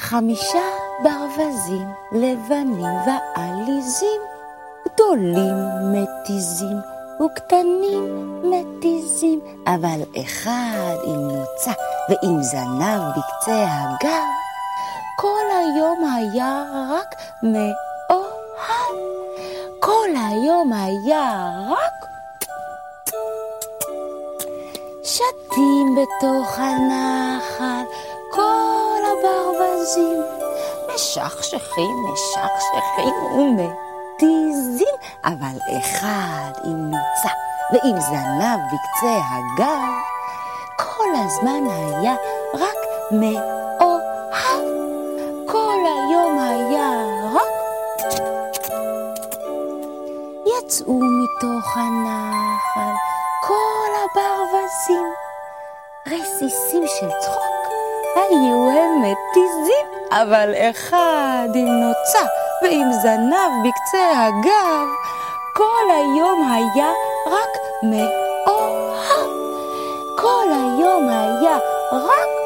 5 ברווזים לבנים ועליזים, גדולים מתיזים וקטנים מתיזים, אבל אחד עם נוצה ועם זנב בקצה הגב, כל היום היה רק מאוהב, כל היום היה רק שתים בתוך הנחל, כל הברווזים משכשכים ומתיזים, אבל אחד עם נוצה ועם זנב בקצה הגב, כל הזמן היה רק מאוהב, כל היום היה רק יצאו מתוך הנחל כל הברווזים, רסיסים של צחוק, היו הם מתיזים, אבל אחד עם נוצה ועם זנב בקצה הגב, כל היום היה רק מאוהב, כל היום היה רק